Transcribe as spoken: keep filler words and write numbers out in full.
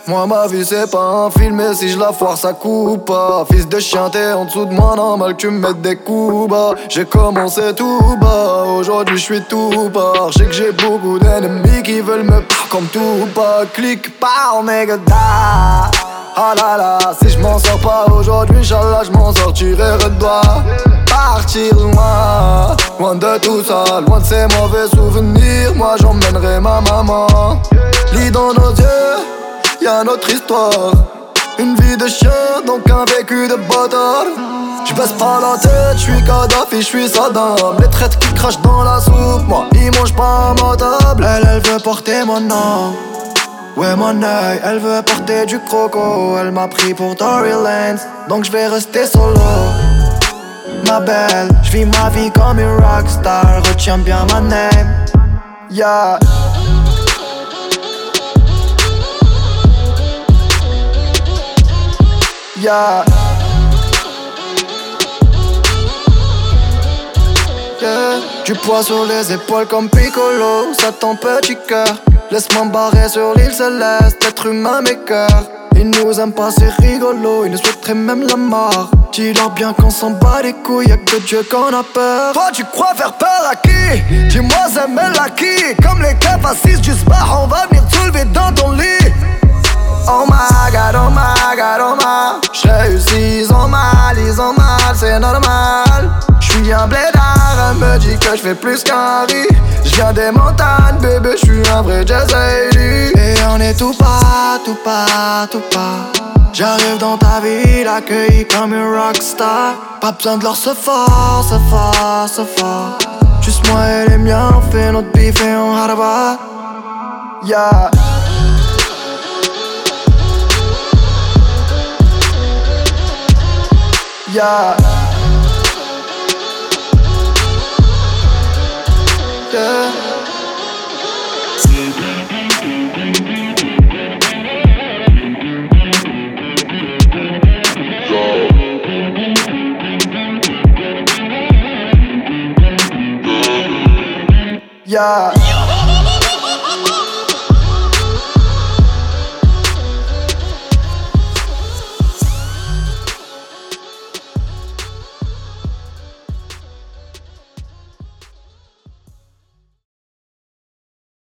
Moi ma vie c'est pas un film et si je la foire ça coupe pas. Fils de chien t'es en dessous de moi, normal que tu me mettes des coups bas. J'ai commencé tout bas, aujourd'hui je suis tout bas. Je sais que j'ai beaucoup d'ennemis qui veulent me par comme tout pas. Clique par nigga da. Ah là là, si je m'en sors pas aujourd'hui, Inch'Allah je m'en sortirai redoi. Partir loin, loin de tout ça, loin de ces mauvais souvenirs. Moi j'emmènerai ma maman. Lis dans nos yeux, y'a notre histoire. Une vie de chien, donc un vécu de bâtard. J'baisse pas la tête, j'suis Kadhafi, j'suis Saddam. Les traites qui crachent dans la soupe, moi ils mangent pas à ma table. Elle, elle veut porter mon nom. Ouais mon œil, elle veut porter du croco. Elle m'a pris pour Tory Lanez, donc j'vais rester solo. Ma belle, j'vis ma vie comme une rockstar. Retiens bien ma name. Yeah. Yeah. Yeah. Du poids sur les épaules comme Piccolo. Ça ton petit cœur. Laisse-moi me barrer sur l'île céleste. Être humain mes cœurs. Ils nous aiment pas c'est rigolo. Ils nous souhaiteraient même la mort. Dis-leur bien qu'on s'en bat les couilles. Y'a que de Dieu qu'on a peur. Toi tu crois faire peur à qui? Dis-moi Zemel à qui? Comme les keufs assises du spa. On va venir te soulever dans ton lit. Oh my god, oh my god, oh my. J'réussis, ils ont mal, ils ont mal, c'est normal. J'suis un blédard, elle me dit que j'fais plus qu'un riz. J'viens des montagnes, bébé, j'suis un vrai jazz-lady. Et on est tout pas, tout pas, tout pas. J'arrive dans ta ville, accueilli comme une rockstar. Pas besoin de leur se fort, se fort, se fort. Juste moi et les miens, on fait notre bif et on harba. Yeah. Yeah. Yeah. Yeah.